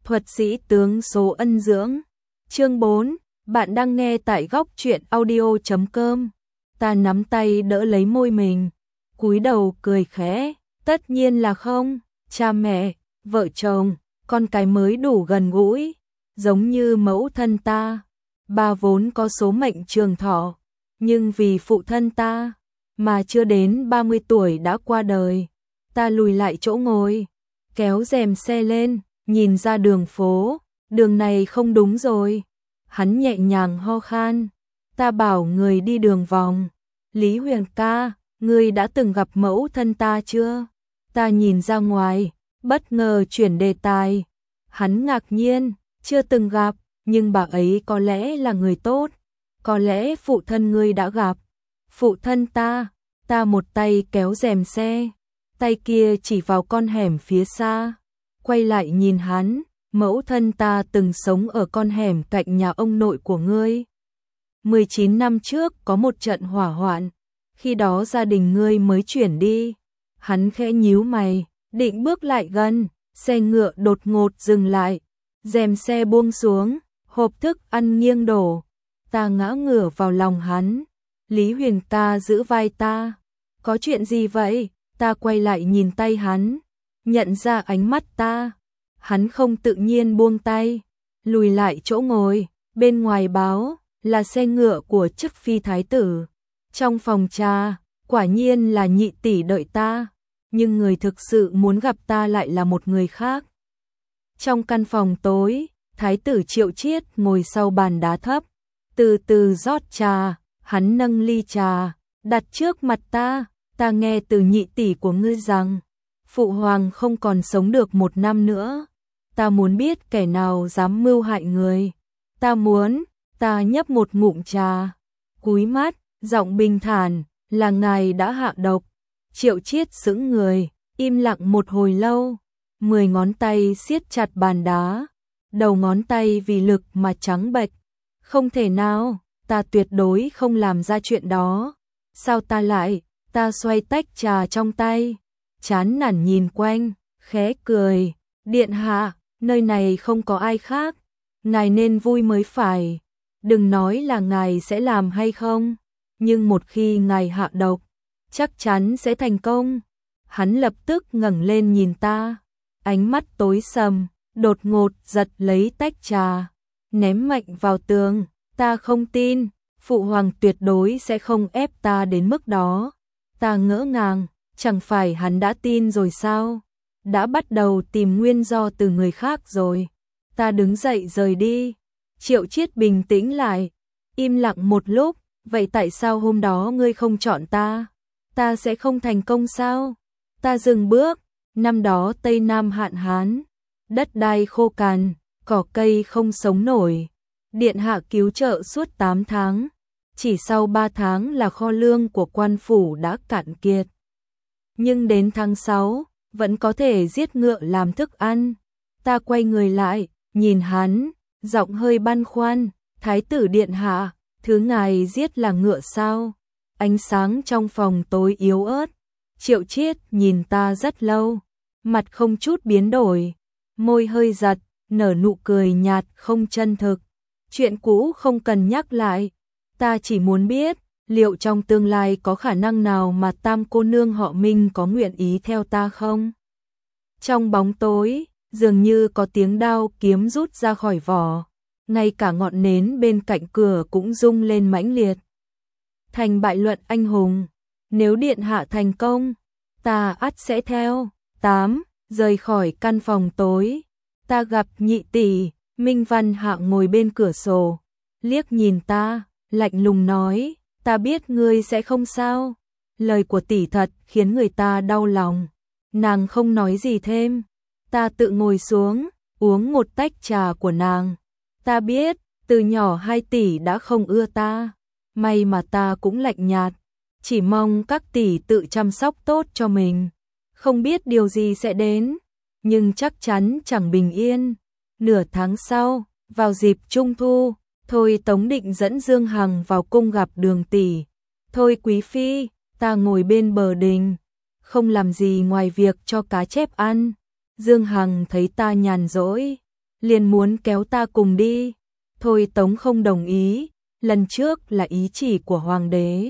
Thuật sĩ tướng số ân dưỡng. Chương 4, bạn đang nghe tại góc truyện audio.com. Ta nắm tay đỡ lấy môi mình, cúi đầu cười khẽ, tất nhiên là không, cha mẹ, vợ chồng, con cái mới đủ gần gũi, giống như mẫu thân ta. Ba vốn có số mệnh trường thọ, nhưng vì phụ thân ta mà chưa đến 30 tuổi đã qua đời. Ta lùi lại chỗ ngồi, kéo rèm xe lên, nhìn ra đường phố, đường này không đúng rồi. Hắn nhẹ nhàng ho khan, ta bảo người đi đường vòng. Lý Huyền ca, ngươi đã từng gặp mẫu thân ta chưa? Ta nhìn ra ngoài, bất ngờ chuyển đề tài. Hắn ngạc nhiên, chưa từng gặp, nhưng bà ấy có lẽ là người tốt. Có lẽ phụ thân ngươi đã gặp. Phụ thân ta một tay kéo rèm xe, tay kia chỉ vào con hẻm phía xa. Quay lại nhìn hắn, mẫu thân ta từng sống ở con hẻm cạnh nhà ông nội của ngươi. 19 năm trước có một trận hỏa hoạn, khi đó gia đình ngươi mới chuyển đi. Hắn khẽ nhíu mày, định bước lại gần, xe ngựa đột ngột dừng lại, rèm xe buông xuống, hộp thức ăn nghiêng đổ. Ta ngã ngửa vào lòng hắn. Lý Huyền ca giữ vai ta. Có chuyện gì vậy? Ta quay lại nhìn tay hắn, nhận ra ánh mắt ta. Hắn không tự nhiên buông tay, lùi lại chỗ ngồi, bên ngoài báo là xe ngựa của chức phi thái tử. Trong phòng trà, quả nhiên là nhị tỷ đợi ta, nhưng người thực sự muốn gặp ta lại là một người khác. Trong căn phòng tối, thái tử Triệu Chiết ngồi sau bàn đá thấp, từ từ rót trà. Hắn nâng ly trà, đặt trước mặt ta. Ta nghe từ nhị tỷ của ngươi rằng phụ hoàng không còn sống được 1 năm nữa. Ta muốn biết kẻ nào dám mưu hại người. Ta nhấp một ngụm trà, cúi mắt, giọng bình thản, là ngài đã hạ độc. Triệu Chiết sững người, im lặng một hồi lâu, 10 ngón tay siết chặt bàn đá, đầu ngón tay vì lực mà trắng bệch. Không thể nào, ta tuyệt đối không làm ra chuyện đó. Sao ta lại? Ta xoay tách trà trong tay, chán nản nhìn quanh, khẽ cười. Điện hạ, nơi này không có ai khác, ngài nên vui mới phải. Đừng nói là ngài sẽ làm hay không, nhưng một khi ngài hạ độc, chắc chắn sẽ thành công. Hắn lập tức ngẩng lên nhìn ta, ánh mắt tối sầm, đột ngột giật lấy tách trà, ném mạnh vào tường. Ta không tin, phụ hoàng tuyệt đối sẽ không ép ta đến mức đó. Ta ngỡ ngàng, chẳng phải hắn đã tin rồi sao? Đã bắt đầu tìm nguyên do từ người khác rồi. Ta đứng dậy rời đi. Triệu Chiết bình tĩnh lại, im lặng một lúc. Vậy tại sao hôm đó ngươi không chọn ta? Ta sẽ không thành công sao? Ta dừng bước. Năm đó Tây Nam hạn hán, đất đai khô cằn, cỏ cây không sống nổi. Điện hạ cứu trợ suốt 8 tháng. Chỉ sau 3 tháng là kho lương của quan phủ đã cạn kiệt. Nhưng đến tháng 6, vẫn có thể giết ngựa làm thức ăn. Ta quay người lại, nhìn hắn, giọng hơi băn khoăn. Thái tử điện hạ, thứ ngài giết là ngựa sao? Ánh sáng trong phòng tối yếu ớt. Triệu Chiết nhìn ta rất lâu, mặt không chút biến đổi, môi hơi giật, nở nụ cười nhạt không chân thực. Chuyện cũ không cần nhắc lại. Ta chỉ muốn biết, liệu trong tương lai có khả năng nào mà tam cô nương họ Minh có nguyện ý theo ta không? Trong bóng tối, dường như có tiếng đao kiếm rút ra khỏi vỏ. Ngay cả ngọn nến bên cạnh cửa cũng rung lên mãnh liệt. Thành bại luận anh hùng. Nếu điện hạ thành công, ta ắt sẽ theo. 8. Rời khỏi căn phòng tối. Ta gặp nhị tỷ. Minh Văn Hạ ngồi bên cửa sổ, liếc nhìn ta, lạnh lùng nói, ta biết ngươi sẽ không sao. Lời của tỷ thật khiến người ta đau lòng. Nàng không nói gì thêm. Ta tự ngồi xuống, uống một tách trà của nàng. Ta biết, từ nhỏ 2 tỷ đã không ưa ta. May mà ta cũng lạnh nhạt, chỉ mong các tỷ tự chăm sóc tốt cho mình. Không biết điều gì sẽ đến, nhưng chắc chắn chẳng bình yên. Nửa tháng sau, vào dịp Trung Thu, Thôi Tống định dẫn Dương Hằng vào cung gặp Đường tỷ. Thôi quý phi, ta ngồi bên bờ đình, không làm gì ngoài việc cho cá chép ăn. Dương Hằng thấy ta nhàn rỗi, liền muốn kéo ta cùng đi. Thôi Tống không đồng ý, lần trước là ý chỉ của hoàng đế.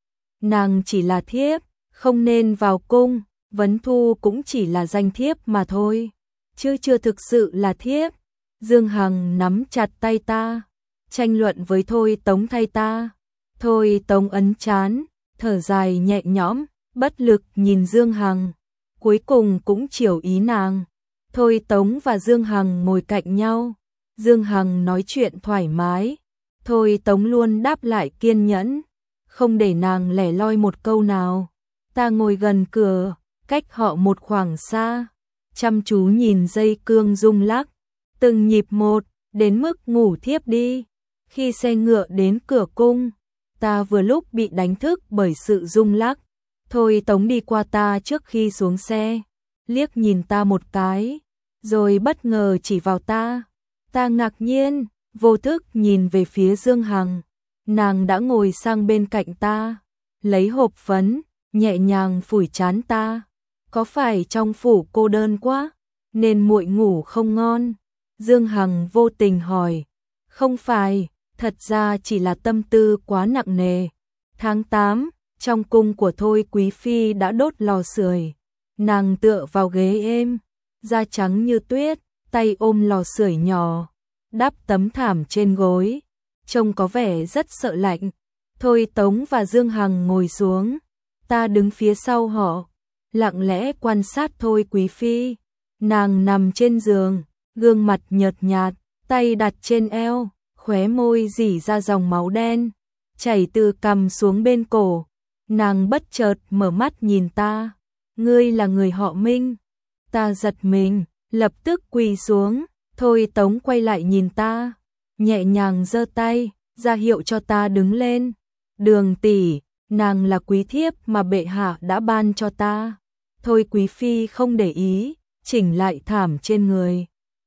Nàng chỉ là thiếp, không nên vào cung, Vấn Thu cũng chỉ là danh thiếp mà thôi, chứ chưa thực sự là thiếp. Dương Hằng nắm chặt tay ta, tranh luận với Thôi Tống thay ta. Thôi Tống ấn trán, thở dài nhẹ nhõm, bất lực nhìn Dương Hằng, cuối cùng cũng chiều ý nàng. Thôi Tống và Dương Hằng ngồi cạnh nhau, Dương Hằng nói chuyện thoải mái, Thôi Tống luôn đáp lại kiên nhẫn, không để nàng lẻ loi một câu nào. Ta ngồi gần cửa, cách họ một khoảng xa, chăm chú nhìn dây cương rung lắc, từng nhịp một, đến mức ngủ thiếp đi. Khi xe ngựa đến cửa cung, ta vừa lúc bị đánh thức bởi sự rung lắc. Thôi Tống đi qua ta trước khi xuống xe, liếc nhìn ta một cái, rồi bất ngờ chỉ vào ta. Ta ngạc nhiên, vô thức nhìn về phía Dương Hằng, nàng đã ngồi sang bên cạnh ta, lấy hộp phấn, nhẹ nhàng phủi trán ta. Có phải trong phủ cô đơn quá, nên muội ngủ không ngon? Dương Hằng vô tình hỏi. Không phải, thật ra chỉ là tâm tư quá nặng nề. Tháng 8, trong cung của Thôi Quý Phi đã đốt lò sưởi. Nàng tựa vào ghế êm, da trắng như tuyết, tay ôm lò sưởi nhỏ, đắp tấm thảm trên gối, trông có vẻ rất sợ lạnh. Thôi Tống và Dương Hằng ngồi xuống, ta đứng phía sau họ, lặng lẽ quan sát Thôi Quý Phi. Nàng nằm trên giường, gương mặt nhợt nhạt, tay đặt trên eo, khóe môi rỉ ra dòng máu đen, chảy từ cằm xuống bên cổ. Nàng bất chợt mở mắt nhìn ta. Ngươi là người họ Minh. Ta giật mình, lập tức quỳ xuống. Thôi Tống quay lại nhìn ta, nhẹ nhàng giơ tay, ra hiệu cho ta đứng lên. Đường tỷ, nàng là quý thiếp mà bệ hạ đã ban cho ta. Thôi Quý Phi không để ý, chỉnh lại thảm trên người,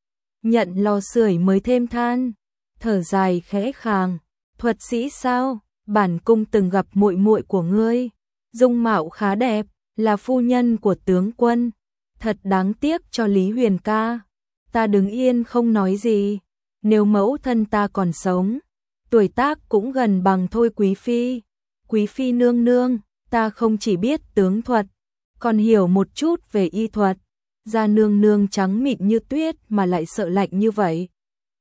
nhận lò sưởi mới thêm than, thở dài khẽ khàng. Thuật sĩ sao? Bản cung từng gặp muội muội của ngươi, dung mạo khá đẹp, là phu nhân của tướng quân. Thật đáng tiếc cho Lý Huyền ca. Ta đứng yên không nói gì. Nếu mẫu thân ta còn sống, tuổi tác cũng gần bằng Thôi Quý Phi. Quý Phi nương nương, ta không chỉ biết tướng thuật, còn hiểu một chút về y thuật. Da nương nương trắng mịn như tuyết mà lại sợ lạnh như vậy,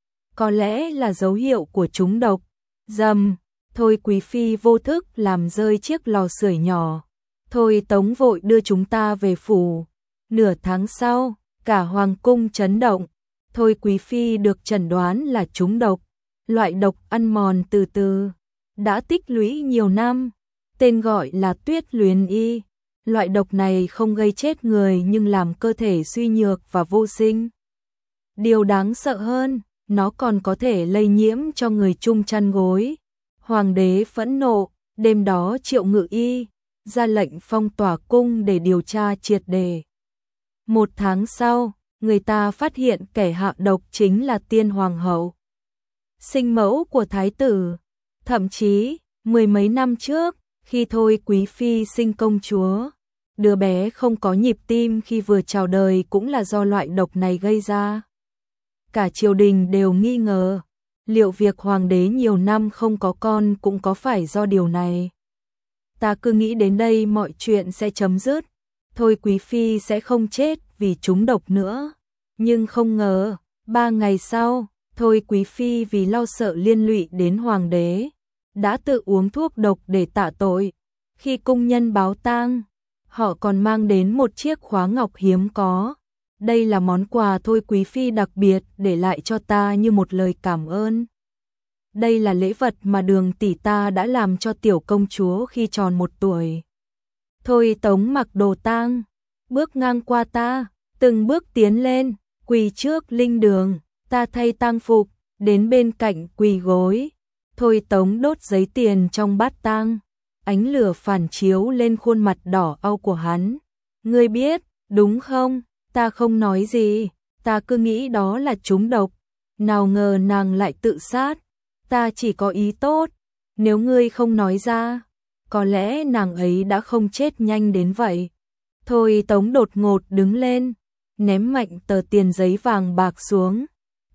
có lẽ là dấu hiệu của trúng độc. Dầm, Thôi Quý Phi vô thức làm rơi chiếc lò sưởi nhỏ. Thôi Tống vội đưa chúng ta về phủ. Nửa tháng sau, cả hoàng cung chấn động. Thôi Quý Phi được chẩn đoán là trúng độc, loại độc ăn mòn từ từ, đã tích lũy nhiều năm, tên gọi là Tuyết Luyến Y. Loại độc này không gây chết người nhưng làm cơ thể suy nhược và vô sinh. Điều đáng sợ hơn, nó còn có thể lây nhiễm cho người chung chăn gối. Hoàng đế phẫn nộ, đêm đó Triệu Ngự Y ra lệnh phong tỏa cung để điều tra triệt đề. 1 tháng sau, người ta phát hiện kẻ hạ độc chính là Tiên Hoàng hậu, sinh mẫu của thái tử. Thậm chí, 10 mấy năm trước, khi Thôi Quý Phi sinh công chúa, đứa bé không có nhịp tim khi vừa chào đời cũng là do loại độc này gây ra. Cả triều đình đều nghi ngờ, liệu việc hoàng đế nhiều năm không có con cũng có phải do điều này. Ta cứ nghĩ đến đây mọi chuyện sẽ chấm dứt, Thôi Quý Phi sẽ không chết vì trúng độc nữa. Nhưng không ngờ, 3 ngày sau, Thôi Quý Phi vì lo sợ liên lụy đến hoàng đế, đã tự uống thuốc độc để tạ tội. Khi cung nhân báo tang, họ còn mang đến một chiếc khóa ngọc hiếm có. Đây là món quà Thôi Quý Phi đặc biệt để lại cho ta như một lời cảm ơn. Đây là lễ vật mà Đường tỷ ta đã làm cho tiểu công chúa khi tròn 1 tuổi. Thôi Tống mặc đồ tang, bước ngang qua ta, từng bước tiến lên, quỳ trước linh đường. Ta thay tang phục, đến bên cạnh quỳ gối. Thôi Tống đốt giấy tiền trong bát tang, ánh lửa phản chiếu lên khuôn mặt đỏ au của hắn. Ngươi biết, đúng không? Ta không nói gì, ta cứ nghĩ đó là trúng độc. Nào ngờ nàng lại tự sát. Ta chỉ có ý tốt, nếu ngươi không nói ra, có lẽ nàng ấy đã không chết nhanh đến vậy. Thôi Tống đột ngột đứng lên, ném mạnh tờ tiền giấy vàng bạc xuống.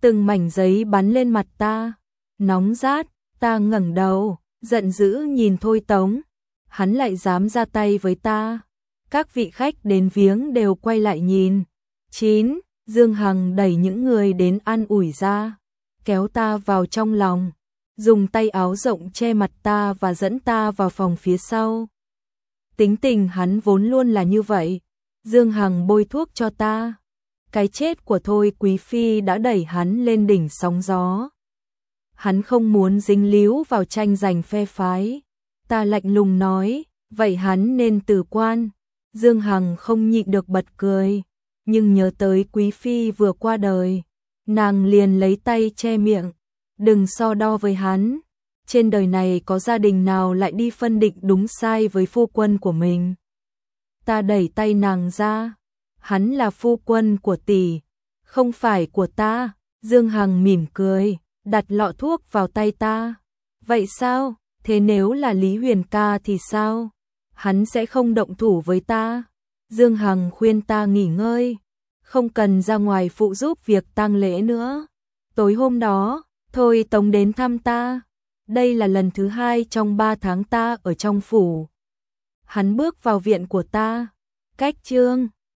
từng mảnh giấy bắn lên mặt ta, nóng rát, ta ngẩng đầu, giận dữ nhìn Thôi Tống, hắn lại dám ra tay với ta. Các vị khách đến viếng đều quay lại nhìn. 9. Dương Hằng đẩy những người đến an ủi ra, kéo ta vào trong lòng, dùng tay áo rộng che mặt ta và dẫn ta vào phòng phía sau. Tính tình hắn vốn luôn là như vậy. Dương Hằng bôi thuốc cho ta. Cái chết của Thôi Quý Phi đã đẩy hắn lên đỉnh sóng gió. Hắn không muốn dính líu vào tranh giành phe phái. Ta lạnh lùng nói, vậy hắn nên từ quan. Dương Hằng không nhịn được bật cười, nhưng nhớ tới Quý Phi vừa qua đời, nàng liền lấy tay che miệng. Đừng so đo với hắn. Trên đời này có gia đình nào lại đi phân định đúng sai với phu quân của mình. Ta đẩy tay nàng ra. Hắn là phu quân của tỷ, không phải của ta. Dương Hằng mỉm cười, đặt lọ thuốc vào tay ta. Vậy sao? Thế nếu là Lý Huyền ca thì sao? Hắn sẽ không động thủ với ta. Dương Hằng khuyên ta nghỉ ngơi, không cần ra ngoài phụ giúp việc tang lễ nữa. Tối hôm đó, Thôi Tống đến thăm ta. Đây là lần thứ 2 trong 3 tháng ta ở trong phủ. Hắn bước vào viện của ta. Cách chương